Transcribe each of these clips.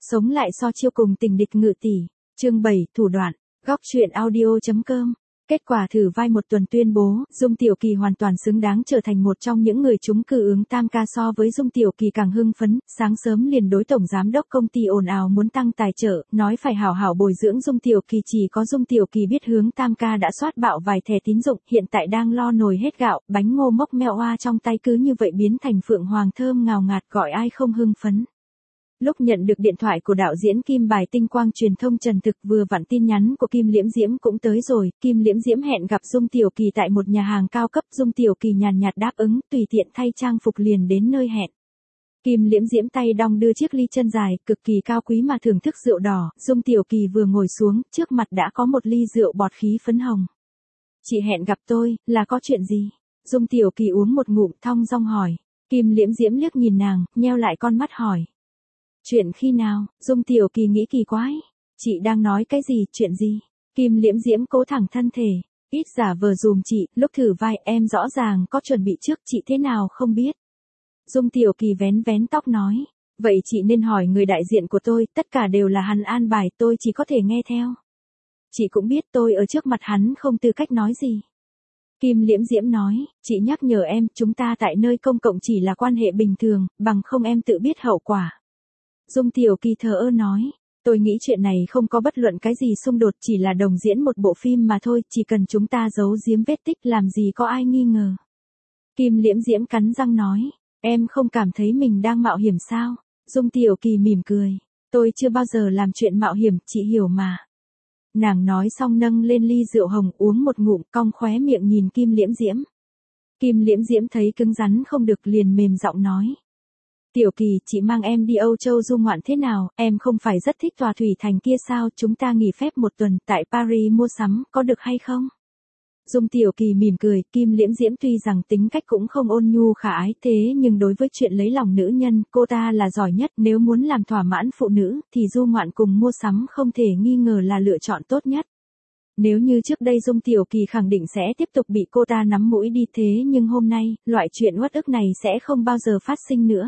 Sống lại so chiêu cùng tình địch ngự tỷ. Chương 7, thủ đoạn. Góc truyện audio.com. Kết quả thử vai một tuần tuyên bố, Dung Tiểu Kỳ hoàn toàn xứng đáng trở thành một trong những người trúng cử ứng tam ca. So với Dung Tiểu Kỳ càng hưng phấn, sáng sớm liền đối tổng giám đốc công ty ồn ào muốn tăng tài trợ, nói phải hảo hảo bồi dưỡng Dung Tiểu Kỳ. Chỉ có Dung Tiểu Kỳ biết hướng tam ca đã soát bạo vài thẻ tín dụng, hiện tại đang lo nồi hết gạo, bánh ngô mốc meo oa trong tay cứ như vậy biến thành phượng hoàng thơm ngào ngạt, gọi ai không hưng phấn. Lúc nhận được điện thoại của đạo diễn Kim Bài Tinh Quang Truyền thông Trần Thực, vừa vặn tin nhắn của Kim Liễm Diễm cũng tới rồi. Kim Liễm Diễm hẹn gặp Dung Tiểu Kỳ tại một nhà hàng cao cấp. Dung Tiểu Kỳ nhàn nhạt đáp ứng, tùy tiện thay trang phục liền đến nơi hẹn. Kim Liễm Diễm tay đong đưa chiếc ly chân dài, cực kỳ cao quý mà thưởng thức rượu đỏ. Dung Tiểu Kỳ vừa ngồi xuống, trước mặt đã có một ly rượu bọt khí phấn hồng. Chị hẹn gặp tôi, là có chuyện gì? Dung Tiểu Kỳ uống một ngụm thong dong hỏi. Kim Liễm Diễm liếc nhìn nàng, nheo lại con mắt hỏi. Chuyện khi nào? Dung Tiểu Kỳ nghĩ kỳ quái. Chị đang nói cái gì, chuyện gì? Kim Liễm Diễm cố thẳng thân thể. Ít giả vờ dùm chị, lúc thử vai em rõ ràng có chuẩn bị trước, chị thế nào không biết. Dung Tiểu Kỳ vén vén tóc nói. Vậy chị nên hỏi người đại diện của tôi, tất cả đều là hắn an bài, tôi chỉ có thể nghe theo. Chị cũng biết tôi ở trước mặt hắn không tư cách nói gì. Kim Liễm Diễm nói, chị nhắc nhở em, chúng ta tại nơi công cộng chỉ là quan hệ bình thường, bằng không em tự biết hậu quả. Dung Tiểu Kỳ thờ ơ nói, tôi nghĩ chuyện này không có bất luận cái gì xung đột, chỉ là đồng diễn một bộ phim mà thôi, chỉ cần chúng ta giấu giếm vết tích làm gì có ai nghi ngờ. Kim Liễm Diễm cắn răng nói, em không cảm thấy mình đang mạo hiểm sao? Dung Tiểu Kỳ mỉm cười, tôi chưa bao giờ làm chuyện mạo hiểm, chị hiểu mà. Nàng nói xong nâng lên ly rượu hồng uống một ngụm, cong khóe miệng nhìn Kim Liễm Diễm. Kim Liễm Diễm thấy cứng rắn không được liền mềm giọng nói. Tiểu Kỳ, chị mang em đi Âu Châu du ngoạn thế nào, em không phải rất thích tòa thủy thành kia sao, chúng ta nghỉ phép một tuần tại Paris mua sắm, có được hay không? Dung Tiểu Kỳ mỉm cười, Kim Liễm Diễm tuy rằng tính cách cũng không ôn nhu khả ái, thế nhưng đối với chuyện lấy lòng nữ nhân, cô ta là giỏi nhất. Nếu muốn làm thỏa mãn phụ nữ, thì du ngoạn cùng mua sắm không thể nghi ngờ là lựa chọn tốt nhất. Nếu như trước đây Dung Tiểu Kỳ khẳng định sẽ tiếp tục bị cô ta nắm mũi đi, thế nhưng hôm nay, loại chuyện uất ức này sẽ không bao giờ phát sinh nữa.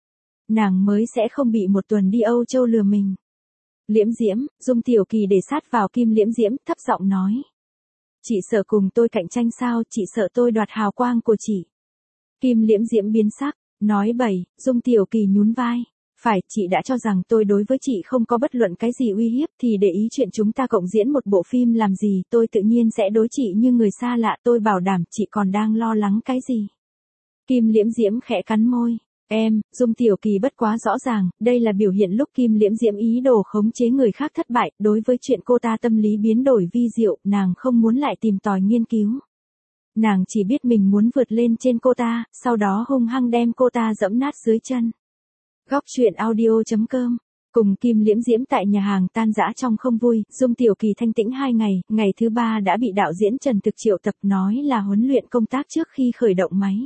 Nàng mới sẽ không bị một tuần đi Âu Châu lừa mình. Liễm Diễm, Dung Tiểu Kỳ để sát vào Kim Liễm Diễm, thấp giọng nói. Chị sợ cùng tôi cạnh tranh sao, chị sợ tôi đoạt hào quang của chị. Kim Liễm Diễm biến sắc, nói bậy. Dung Tiểu Kỳ nhún vai. Phải, chị đã cho rằng tôi đối với chị không có bất luận cái gì uy hiếp thì để ý chuyện chúng ta cộng diễn một bộ phim làm gì, tôi tự nhiên sẽ đối chị như người xa lạ, tôi bảo đảm chị còn đang lo lắng cái gì. Kim Liễm Diễm khẽ cắn môi. Em, Dung Tiểu Kỳ bất quá rõ ràng, đây là biểu hiện lúc Kim Liễm Diễm ý đồ khống chế người khác thất bại, đối với chuyện cô ta tâm lý biến đổi vi diệu, nàng không muốn lại tìm tòi nghiên cứu. Nàng chỉ biết mình muốn vượt lên trên cô ta, sau đó hung hăng đem cô ta giẫm nát dưới chân. Góc truyện audio.com. Cùng Kim Liễm Diễm tại nhà hàng tan rã trong không vui, Dung Tiểu Kỳ thanh tĩnh 2 ngày, ngày thứ 3 đã bị đạo diễn Trần Thực triệu tập nói là huấn luyện công tác trước khi khởi động máy.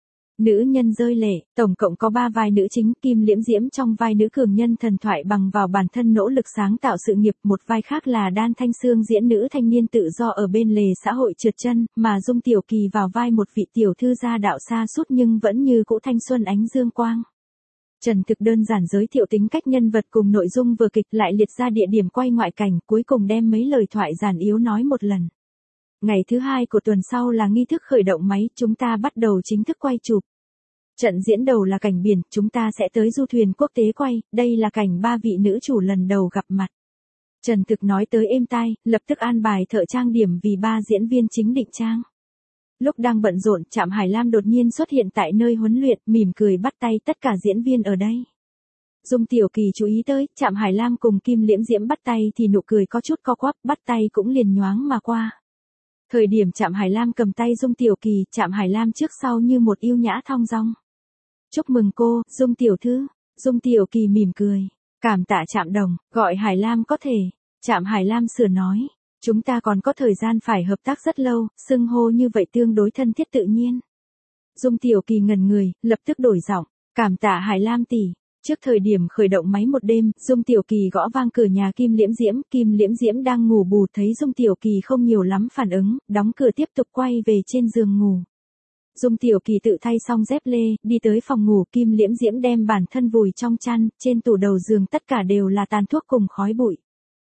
Nữ nhân rơi lệ, tổng cộng có 3 vai nữ chính, Kim Liễm Diễm trong vai nữ cường nhân thần thoại bằng vào bản thân nỗ lực sáng tạo sự nghiệp, một vai khác là Đan Thanh Sương diễn nữ thanh niên tự do ở bên lề xã hội trượt chân, mà Dung Tiểu Kỳ vào vai một vị tiểu thư gia đạo xa sút nhưng vẫn như cũ thanh xuân ánh dương quang. Trần Thực đơn giản giới thiệu tính cách nhân vật cùng nội dung vở kịch, lại liệt ra địa điểm quay ngoại cảnh, cuối cùng đem mấy lời thoại giản yếu nói một lần. Ngày thứ 2 của tuần sau là nghi thức khởi động máy, chúng ta bắt đầu chính thức quay chụp. Trận diễn đầu là cảnh biển, chúng ta sẽ tới du thuyền quốc tế quay, đây là cảnh 3 vị nữ chủ lần đầu gặp mặt. Trần Thực nói tới êm tai, lập tức an bài thợ trang điểm vì 3 diễn viên chính định trang. Lúc đang bận rộn, Trạm Hải Lam đột nhiên xuất hiện tại nơi huấn luyện, mỉm cười bắt tay tất cả diễn viên ở đây. Dung Tiểu Kỳ chú ý tới, Trạm Hải Lam cùng Kim Liễm Diễm bắt tay thì nụ cười có chút co quắp, bắt tay cũng liền nhoáng mà qua. Thời điểm Trạm Hải Lam cầm tay Dung Tiểu Kỳ, Trạm Hải Lam trước sau như một yêu nhã thong dong. Chúc mừng cô, Dung tiểu thư. Dung Tiểu Kỳ mỉm cười. Cảm tạ Trạm đồng, gọi Hải Lam có thể. Trạm Hải Lam sửa nói. Chúng ta còn có thời gian phải hợp tác rất lâu, xưng hô như vậy tương đối thân thiết tự nhiên. Dung Tiểu Kỳ ngẩn người, lập tức đổi giọng. Cảm tạ Hải Lam tỷ. Trước thời điểm khởi động máy một đêm, Dung Tiểu Kỳ gõ vang cửa nhà Kim Liễm Diễm đang ngủ bù thấy Dung Tiểu Kỳ không nhiều lắm phản ứng, đóng cửa tiếp tục quay về trên giường ngủ. Dung Tiểu Kỳ tự thay xong dép lê, đi tới phòng ngủ, Kim Liễm Diễm đem bản thân vùi trong chăn, trên tủ đầu giường tất cả đều là tàn thuốc cùng khói bụi.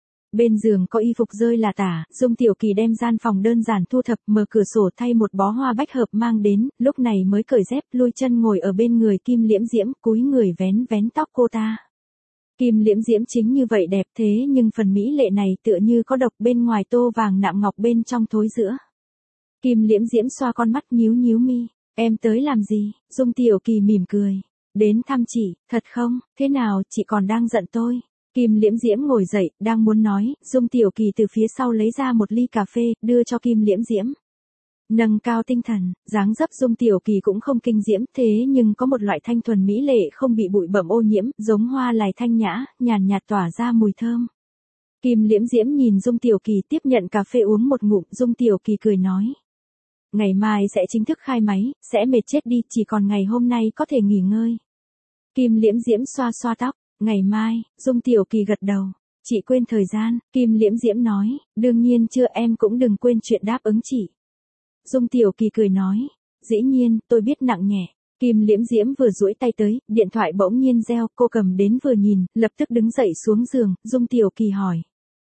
Bên giường có y phục rơi là tả, Dung Tiểu Kỳ đem gian phòng đơn giản thu thập, mở cửa sổ thay một bó hoa bách hợp mang đến, lúc này mới cởi dép, lui chân ngồi ở bên người Kim Liễm Diễm, cúi người vén vén tóc cô ta. Kim Liễm Diễm chính như vậy đẹp thế nhưng phần mỹ lệ này tựa như có độc, bên ngoài tô vàng nạm ngọc, bên trong thối rữa. Kim Liễm Diễm xoa con mắt, nhíu nhíu mi, em tới làm gì? Dung Tiểu Kỳ mỉm cười, đến thăm chị, thật không, thế nào, chị còn đang giận tôi? Kim Liễm Diễm ngồi dậy, đang muốn nói, Dung Tiểu Kỳ từ phía sau lấy ra một ly cà phê, đưa cho Kim Liễm Diễm. Nâng cao tinh thần, dáng dấp Dung Tiểu Kỳ cũng không kinh diễm, thế nhưng có một loại thanh thuần mỹ lệ không bị bụi bặm ô nhiễm, giống hoa lài thanh nhã, nhàn nhạt tỏa ra mùi thơm. Kim Liễm Diễm nhìn Dung Tiểu Kỳ tiếp nhận cà phê uống một ngụm, Dung Tiểu Kỳ cười nói. Ngày mai sẽ chính thức khai máy, sẽ mệt chết đi, chỉ còn ngày hôm nay có thể nghỉ ngơi. Kim Liễm Diễm xoa xoa tóc, ngày mai, Dung Tiểu Kỳ gật đầu. Chị quên thời gian, Kim Liễm Diễm nói, đương nhiên chưa, em cũng đừng quên chuyện đáp ứng chị. Dung Tiểu Kỳ cười nói, dĩ nhiên, tôi biết nặng nhẹ. Kim Liễm Diễm vừa duỗi tay tới, điện thoại bỗng nhiên reo, cô cầm đến vừa nhìn, lập tức đứng dậy xuống giường, Dung Tiểu Kỳ hỏi.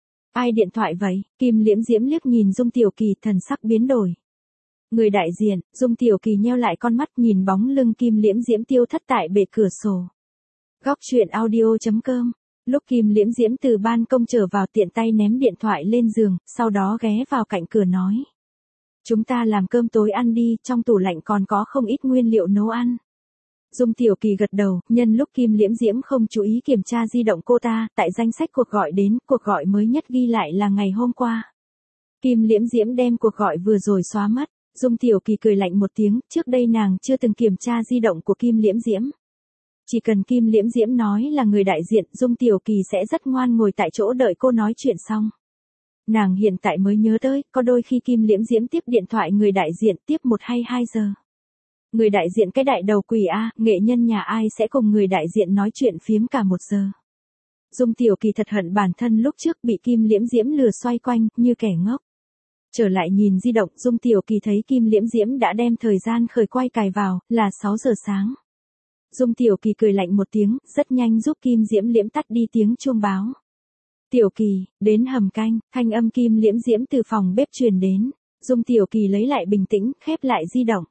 Ai điện thoại vậy? Kim Liễm Diễm liếc nhìn Dung Tiểu Kỳ, thần sắc biến đổi. Người đại diện, Dung Tiểu Kỳ nheo lại con mắt nhìn bóng lưng Kim Liễm Diễm tiêu thất tại bệ cửa sổ. Góc truyện audio.com. Lúc Kim Liễm Diễm từ ban công trở vào tiện tay ném điện thoại lên giường, sau đó ghé vào cạnh cửa nói. Chúng ta làm cơm tối ăn đi, trong tủ lạnh còn có không ít nguyên liệu nấu ăn. Dung Tiểu Kỳ gật đầu, nhân lúc Kim Liễm Diễm không chú ý kiểm tra di động cô ta, tại danh sách cuộc gọi đến, cuộc gọi mới nhất ghi lại là ngày hôm qua. Kim Liễm Diễm đem cuộc gọi vừa rồi xóa mất, Dung Tiểu Kỳ cười lạnh một tiếng, trước đây nàng chưa từng kiểm tra di động của Kim Liễm Diễm. Chỉ cần Kim Liễm Diễm nói là người đại diện, Dung Tiểu Kỳ sẽ rất ngoan ngồi tại chỗ đợi cô nói chuyện xong. Nàng hiện tại mới nhớ tới, có đôi khi Kim Liễm Diễm tiếp điện thoại người đại diện tiếp 1 hay 2 giờ. Người đại diện cái đại đầu quỷ a, nghệ nhân nhà ai sẽ cùng người đại diện nói chuyện phiếm cả 1 giờ. Dung Tiểu Kỳ thật hận bản thân lúc trước bị Kim Liễm Diễm lừa xoay quanh, như kẻ ngốc. Trở lại nhìn di động, Dung Tiểu Kỳ thấy Kim Liễm Diễm đã đem thời gian khởi quay cài vào, là 6 giờ sáng. Dung Tiểu Kỳ cười lạnh một tiếng, rất nhanh giúp Kim Liễm Diễm tắt đi tiếng chuông báo. Tiểu Kỳ, đến hầm canh, thanh âm Kim Liễm Diễm từ phòng bếp truyền đến. Dung Tiểu Kỳ lấy lại bình tĩnh, khép lại di động.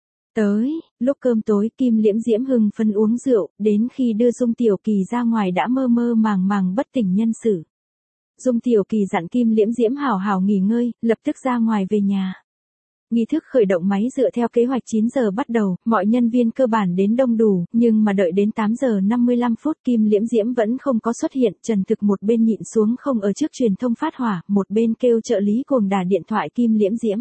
Tới, lúc cơm tối Kim Liễm Diễm hưng phấn uống rượu, đến khi đưa Dung Tiểu Kỳ ra ngoài đã mơ mơ màng màng bất tỉnh nhân sự. Dung Tiểu Kỳ dặn Kim Liễm Diễm hảo hảo nghỉ ngơi, lập tức ra ngoài về nhà. Nghi thức khởi động máy dựa theo kế hoạch 9 giờ bắt đầu, mọi nhân viên cơ bản đến đông đủ, nhưng mà đợi đến 8 giờ 55 phút Kim Liễm Diễm vẫn không có xuất hiện, Trần Thực một bên nhịn xuống không ở trước truyền thông phát hỏa, một bên kêu trợ lý cuồng đả điện thoại Kim Liễm Diễm.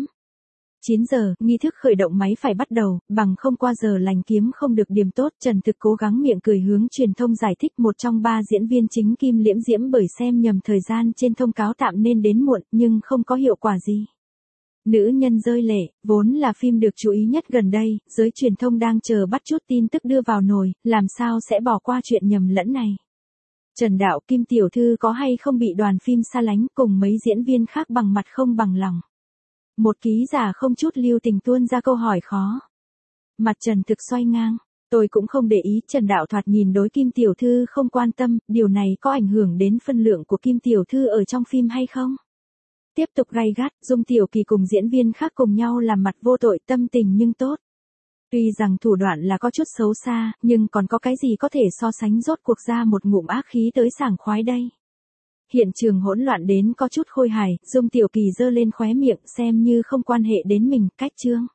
9 giờ, nghi thức khởi động máy phải bắt đầu, bằng không qua giờ lành kiếm không được điểm tốt, Trần Thực cố gắng miệng cười hướng truyền thông giải thích một trong 3 diễn viên chính Kim Liễm Diễm bởi xem nhầm thời gian trên thông cáo tạm nên đến muộn, nhưng không có hiệu quả gì. Nữ nhân rơi lệ, vốn là phim được chú ý nhất gần đây, giới truyền thông đang chờ bắt chút tin tức đưa vào nồi, làm sao sẽ bỏ qua chuyện nhầm lẫn này. Trần Đạo, Kim tiểu thư có hay không bị đoàn phim xa lánh cùng mấy diễn viên khác bằng mặt không bằng lòng. Một ký giả không chút lưu tình tuôn ra câu hỏi khó. Mặt Trần Thực xoay ngang, tôi cũng không để ý, Trần Đạo thoạt nhìn đối Kim tiểu thư không quan tâm, điều này có ảnh hưởng đến phân lượng của Kim tiểu thư ở trong phim hay không? Tiếp tục gay gắt, Dung Tiểu Kỳ cùng diễn viên khác cùng nhau làm mặt vô tội, tâm tình nhưng tốt. Tuy rằng thủ đoạn là có chút xấu xa, nhưng còn có cái gì có thể so sánh, rốt cuộc ra một ngụm ác khí tới sảng khoái đây. Hiện trường hỗn loạn đến có chút khôi hài, Dung Tiểu Kỳ giơ lên khóe miệng xem như không quan hệ đến mình, cách chương.